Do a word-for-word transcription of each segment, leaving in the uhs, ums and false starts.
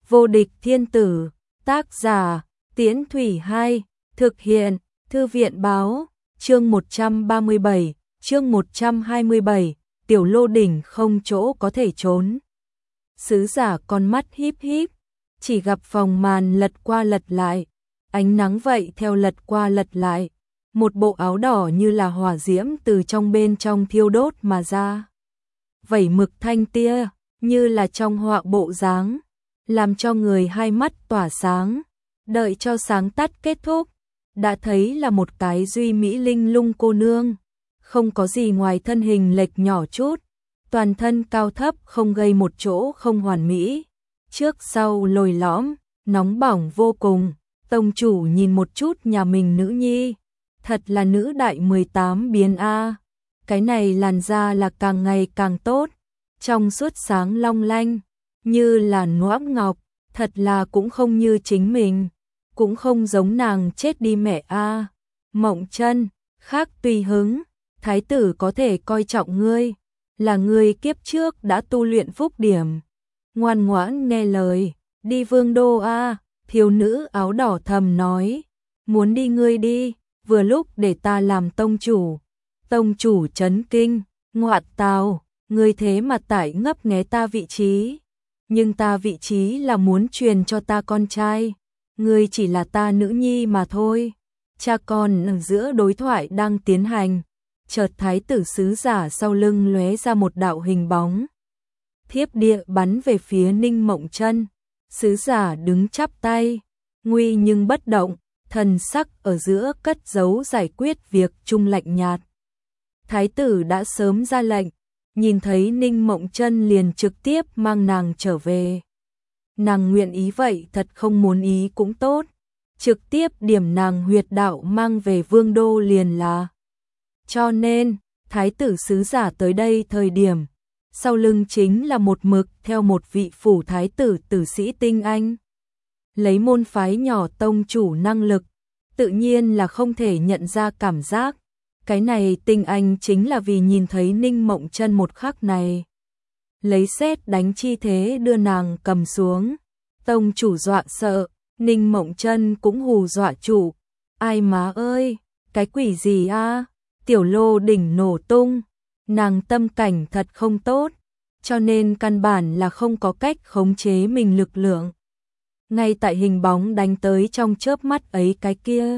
Vô địch thiên tử, tác giả, Tiễn Thủy Hai, thực hiện, Thư viện báo, chương một trăm ba mươi bảy, chương một trăm hai mươi bảy, Tiểu Lô Đỉnh không chỗ có thể trốn. Sứ giả con mắt híp híp, chỉ gặp phòng màn lật qua lật lại, ánh nắng vậy theo lật qua lật lại, một bộ áo đỏ như là hỏa diễm từ trong bên trong thiêu đốt mà ra. Vẩy mực thanh tia, như là trong họa bộ dáng, làm cho người hai mắt tỏa sáng, đợi cho sáng tắt kết thúc, đã thấy là một cái duy mỹ linh lung cô nương, không có gì ngoài thân hình lệch nhỏ chút, toàn thân cao thấp không gây một chỗ không hoàn mỹ, trước sau lồi lõm, nóng bỏng vô cùng. Tông chủ nhìn một chút nhà mình nữ nhi, thật là nữ đại mười tám biến a. Cái này làn da là càng ngày càng tốt, trong suốt sáng long lanh, như là noãn ngọc, thật là cũng không như chính mình, cũng không giống nàng chết đi mẹ a. Mộng Chân, khác tùy hứng, thái tử có thể coi trọng ngươi, là ngươi kiếp trước đã tu luyện phúc điểm, ngoan ngoãn nghe lời, đi vương đô a. Thiếu nữ áo đỏ thầm nói, muốn đi ngươi đi, vừa lúc để ta làm tông chủ. Tông chủ chấn kinh, ngoạn tào, ngươi thế mà tải ngấp nghé ta vị trí, nhưng ta vị trí là muốn truyền cho ta con trai, ngươi chỉ là ta nữ nhi mà thôi. Cha con ở giữa đối thoại đang tiến hành, chợt thái tử sứ giả sau lưng lóe ra một đạo hình bóng, thiếp địa bắn về phía Ninh Mộng Chân. Sứ giả đứng chắp tay, nguy nhưng bất động, thần sắc ở giữa cất giấu giải quyết việc chung lạnh nhạt. Thái tử đã sớm ra lệnh, nhìn thấy Ninh Mộng Chân liền trực tiếp mang nàng trở về. Nàng nguyện ý vậy thật, không muốn ý cũng tốt, trực tiếp điểm nàng huyệt đạo mang về vương đô liền là. Cho nên, thái tử sứ giả tới đây thời điểm, sau lưng chính là một mực theo một vị phủ thái tử tử sĩ tinh anh. Lấy môn phái nhỏ tông chủ năng lực, tự nhiên là không thể nhận ra cảm giác. Cái này tinh anh chính là vì nhìn thấy Ninh Mộng Chân một khắc này. Lấy sét đánh chi thế đưa nàng cầm xuống. Tông chủ dọa sợ, Ninh Mộng Chân cũng hù dọa chủ. Ai má ơi, cái quỷ gì a? Tiểu Lô Đỉnh nổ tung. Nàng tâm cảnh thật không tốt, cho nên căn bản là không có cách khống chế mình lực lượng. Ngay tại hình bóng đánh tới trong chớp mắt ấy cái kia,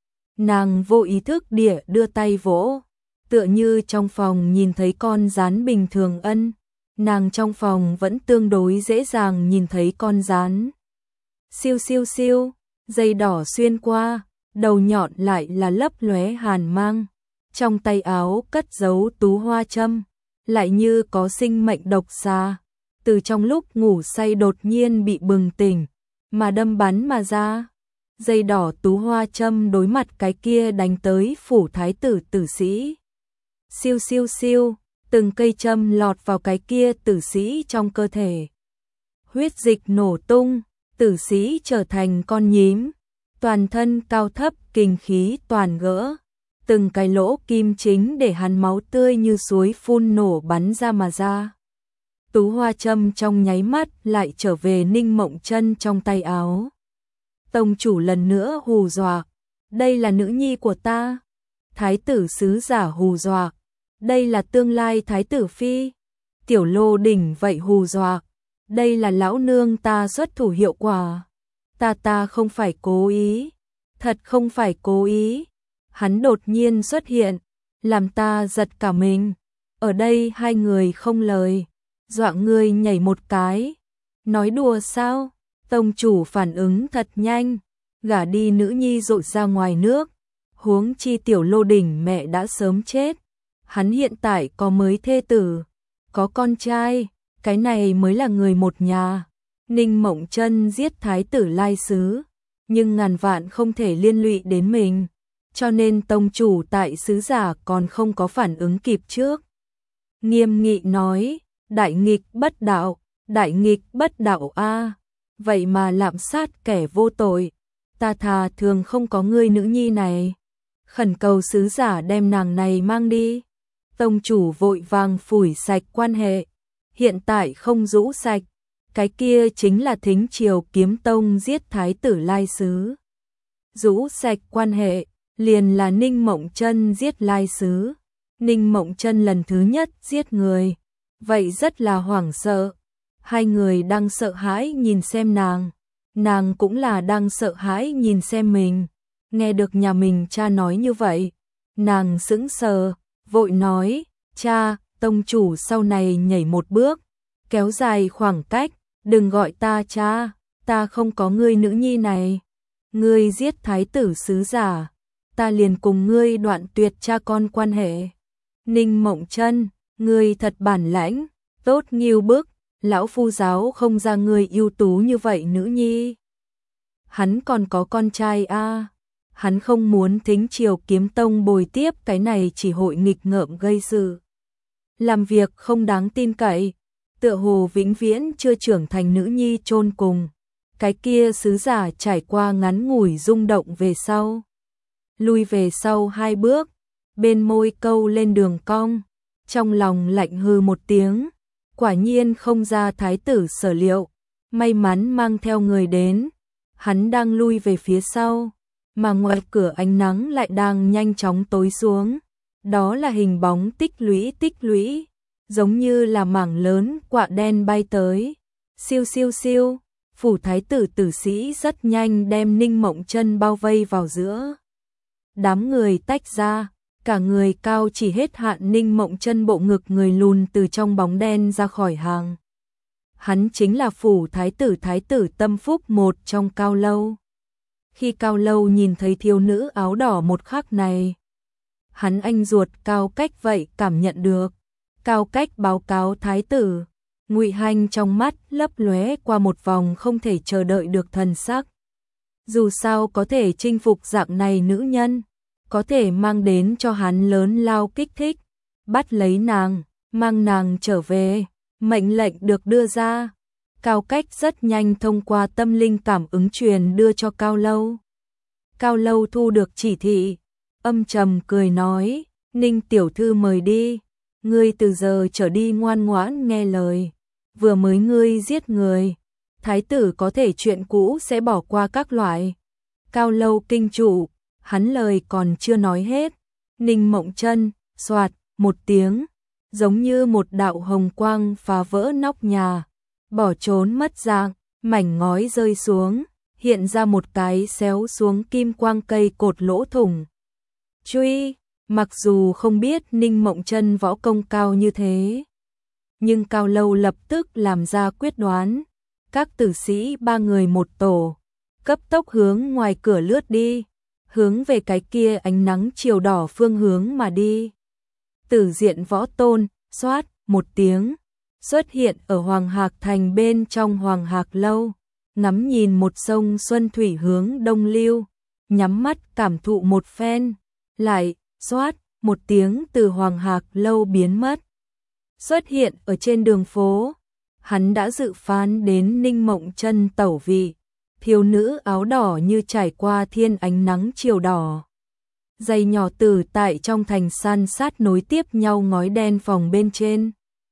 nàng vô ý thức địa đưa tay vỗ, tựa như trong phòng nhìn thấy con gián bình thường ân, nàng trong phòng vẫn tương đối dễ dàng nhìn thấy con gián. Siêu siêu siêu, dây đỏ xuyên qua, đầu nhọn lại là lấp lóe hàn mang. Trong tay áo cất giấu tú hoa châm, lại như có sinh mệnh độc xà, từ trong lúc ngủ say đột nhiên bị bừng tỉnh, mà đâm bắn mà ra. Dây đỏ tú hoa châm đối mặt cái kia đánh tới phủ thái tử tử sĩ. Siêu siêu siêu, từng cây châm lọt vào cái kia tử sĩ trong cơ thể. Huyết dịch nổ tung, tử sĩ trở thành con nhím, toàn thân cao thấp kình khí toàn gỡ. Từng cái lỗ kim chính để hắn máu tươi như suối phun nổ bắn ra mà ra. Tú hoa châm trong nháy mắt lại trở về Ninh Mộng Chân trong tay áo. Tông chủ lần nữa hù dọa, đây là nữ nhi của ta. Thái tử sứ giả hù dọa, đây là tương lai thái tử phi. Tiểu Lô Đỉnh vậy hù dọa, đây là lão nương ta xuất thủ hiệu quả. Ta ta không phải cố ý, thật không phải cố ý. Hắn đột nhiên xuất hiện, làm ta giật cả mình. Ở đây hai người không lời, dọa người nhảy một cái. Nói đùa sao? Tông chủ phản ứng thật nhanh, gả đi nữ nhi dội ra ngoài nước. Huống chi Tiểu Lô Đỉnh mẹ đã sớm chết. Hắn hiện tại có mới thê tử, có con trai, cái này mới là người một nhà. Ninh Mộng Chân giết thái tử lai sứ, nhưng ngàn vạn không thể liên lụy đến mình. Cho nên tông chủ tại sứ giả còn không có phản ứng kịp trước. Nghiêm nghị nói, đại nghịch bất đạo, đại nghịch bất đạo a, vậy mà lạm sát kẻ vô tội. Ta thà thường không có ngươi nữ nhi này. Khẩn cầu sứ giả đem nàng này mang đi. Tông chủ vội vàng phủi sạch quan hệ. Hiện tại không rũ sạch, cái kia chính là Thính Triều Kiếm Tông giết thái tử Lai Sứ. Rũ sạch quan hệ, liền là Ninh Mộng Chân giết Lai Sứ. Ninh Mộng Chân lần thứ nhất giết người, vậy rất là hoảng sợ. Hai người đang sợ hãi nhìn xem nàng, nàng cũng là đang sợ hãi nhìn xem mình. Nghe được nhà mình cha nói như vậy, nàng sững sờ, vội nói, cha, tông chủ sau này nhảy một bước, kéo dài khoảng cách, đừng gọi ta cha, ta không có ngươi nữ nhi này. Ngươi giết thái tử sứ giả, ta liền cùng ngươi đoạn tuyệt cha con quan hệ. Ninh Mộng Chân, ngươi thật bản lãnh, tốt nghiêu bức, lão phu giáo không ra ngươi ưu tú như vậy nữ nhi. Hắn còn có con trai a, à. Hắn không muốn Thính Triều Kiếm Tông bồi tiếp cái này chỉ hội nghịch ngợm gây sự. Làm việc không đáng tin cậy, tựa hồ vĩnh viễn chưa trưởng thành nữ nhi chôn cùng. Cái kia sứ giả trải qua ngắn ngủi rung động về sau, lui về sau hai bước, bên môi câu lên đường cong, trong lòng lạnh hừ một tiếng, quả nhiên không ra thái tử sở liệu, may mắn mang theo người đến. Hắn đang lui về phía sau, mà ngoài cửa ánh nắng lại đang nhanh chóng tối xuống, đó là hình bóng tích lũy tích lũy, giống như là mảng lớn quạ đen bay tới. Siêu siêu siêu, phủ thái tử tử sĩ rất nhanh đem Ninh Mộng Chân bao vây vào giữa. Đám người tách ra, cả người cao chỉ hết hạn Ninh Mộng Chân bộ ngực người lùn từ trong bóng đen ra khỏi hàng. Hắn chính là phủ thái tử thái tử Tâm Phúc một trong Cao Lâu. Khi Cao Lâu nhìn thấy thiếu nữ áo đỏ một khắc này, hắn anh ruột Cao Cách vậy cảm nhận được. Cao Cách báo cáo thái tử, Ngụy Hành trong mắt lấp lóe qua một vòng không thể chờ đợi được thần sắc. Dù sao có thể chinh phục dạng này nữ nhân, có thể mang đến cho hắn lớn lao kích thích, bắt lấy nàng, mang nàng trở về, mệnh lệnh được đưa ra. Cao Cách rất nhanh thông qua tâm linh cảm ứng truyền đưa cho Cao Lâu. Cao Lâu thu được chỉ thị, âm trầm cười nói, Ninh tiểu thư mời đi, ngươi từ giờ trở đi ngoan ngoãn nghe lời, vừa mới ngươi giết người, thái tử có thể chuyện cũ sẽ bỏ qua các loại. Cao Lâu kinh trụ, hắn lời còn chưa nói hết, Ninh Mộng Chân, xoạt, một tiếng, giống như một đạo hồng quang phá vỡ nóc nhà, bỏ trốn mất dạng, mảnh ngói rơi xuống, hiện ra một cái xéo xuống kim quang cây cột lỗ thủng. Truy, mặc dù không biết Ninh Mộng Chân võ công cao như thế, nhưng Cao Lâu lập tức làm ra quyết đoán. Các tử sĩ ba người một tổ, cấp tốc hướng ngoài cửa lướt đi, hướng về cái kia ánh nắng chiều đỏ phương hướng mà đi. Tử Diện Võ Tôn, xoát, một tiếng, xuất hiện ở Hoàng Hạc Thành bên trong Hoàng Hạc Lâu, ngắm nhìn một sông Xuân Thủy hướng đông lưu, nhắm mắt cảm thụ một phen, lại, xoát, một tiếng từ Hoàng Hạc Lâu biến mất. Xuất hiện ở trên đường phố, hắn đã dự phán đến Ninh Mộng Chân tẩu vị, thiếu nữ áo đỏ như trải qua thiên ánh nắng chiều đỏ. Giày nhỏ tử tại trong thành san sát nối tiếp nhau ngói đen phòng bên trên.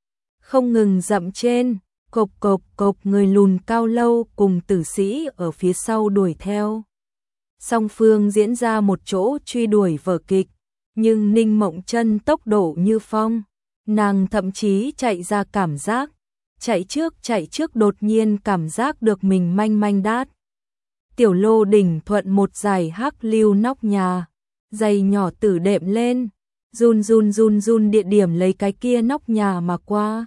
Không ngừng dậm trên, cộc cộc cộc người lùn Cao Lâu cùng tử sĩ ở phía sau đuổi theo. Song phương diễn ra một chỗ truy đuổi vở kịch, nhưng Ninh Mộng Chân tốc độ như phong, nàng thậm chí chạy ra cảm giác, chạy trước chạy trước đột nhiên cảm giác được mình manh manh đát. Tiểu Lô đỉnh thuận một dải hắc lưu nóc nhà, giày nhỏ tử đệm lên, run run run run địa điểm lấy cái kia nóc nhà mà qua.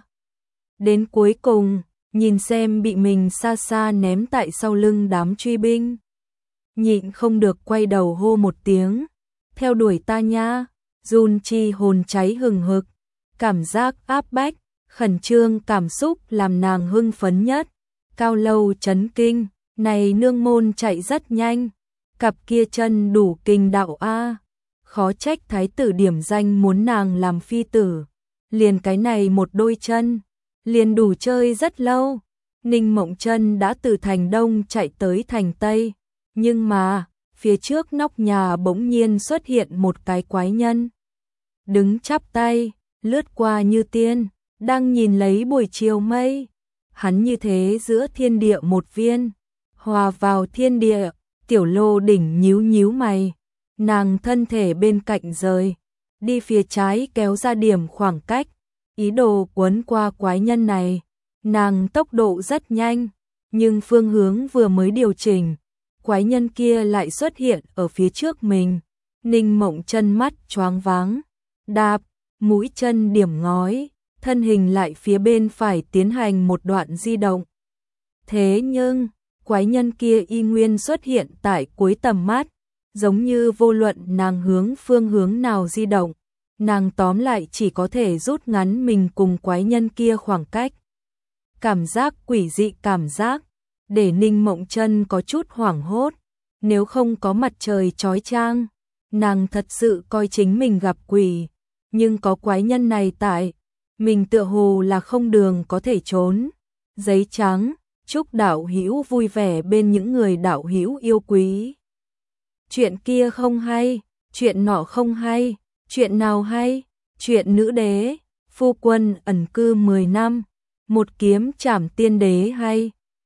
Đến cuối cùng, nhìn xem bị mình xa xa ném tại sau lưng đám truy binh. Nhịn không được quay đầu hô một tiếng, theo đuổi ta nha, run chi hồn cháy hừng hực, cảm giác áp bách, khẩn trương cảm xúc làm nàng hưng phấn nhất. Cao Lâu chấn kinh, này nương môn chạy rất nhanh, cặp kia chân đủ kinh đạo a, khó trách thái tử điểm danh muốn nàng làm phi tử, liền cái này một đôi chân, liền đủ chơi rất lâu. Ninh Mộng Chân đã từ thành Đông chạy tới thành Tây, nhưng mà, phía trước nóc nhà bỗng nhiên xuất hiện một cái quái nhân. Đứng chắp tay, lướt qua như tiên, đang nhìn lấy buổi chiều mây. hắn như thế giữa thiên địa một viên, hòa vào thiên địa. Tiểu Lô Đỉnh nhíu nhíu mày, nàng thân thể bên cạnh rời, đi phía trái kéo ra điểm khoảng cách, ý đồ quấn qua quái nhân này. Nàng tốc độ rất nhanh, nhưng phương hướng vừa mới điều chỉnh, quái nhân kia lại xuất hiện ở phía trước mình. Ninh Mộng Chân mắt choáng váng, đạp, mũi chân điểm ngói, thân hình lại phía bên phải tiến hành một đoạn di động. Thế nhưng, quái nhân kia y nguyên xuất hiện tại cuối tầm mắt, giống như vô luận nàng hướng phương hướng nào di động, nàng tóm lại chỉ có thể rút ngắn mình cùng quái nhân kia khoảng cách. Cảm giác quỷ dị cảm giác, để Ninh Mộng Chân có chút hoảng hốt, nếu không có mặt trời chói chang, nàng thật sự coi chính mình gặp quỷ, nhưng có quái nhân này tại, mình tựa hồ là không đường có thể trốn. Giấy trắng, chúc đạo hữu vui vẻ bên những người đạo hữu yêu quý. Chuyện kia không hay, chuyện nọ không hay, chuyện nào hay? Chuyện nữ đế, phu quân ẩn cư mười năm, một kiếm trảm tiên đế hay.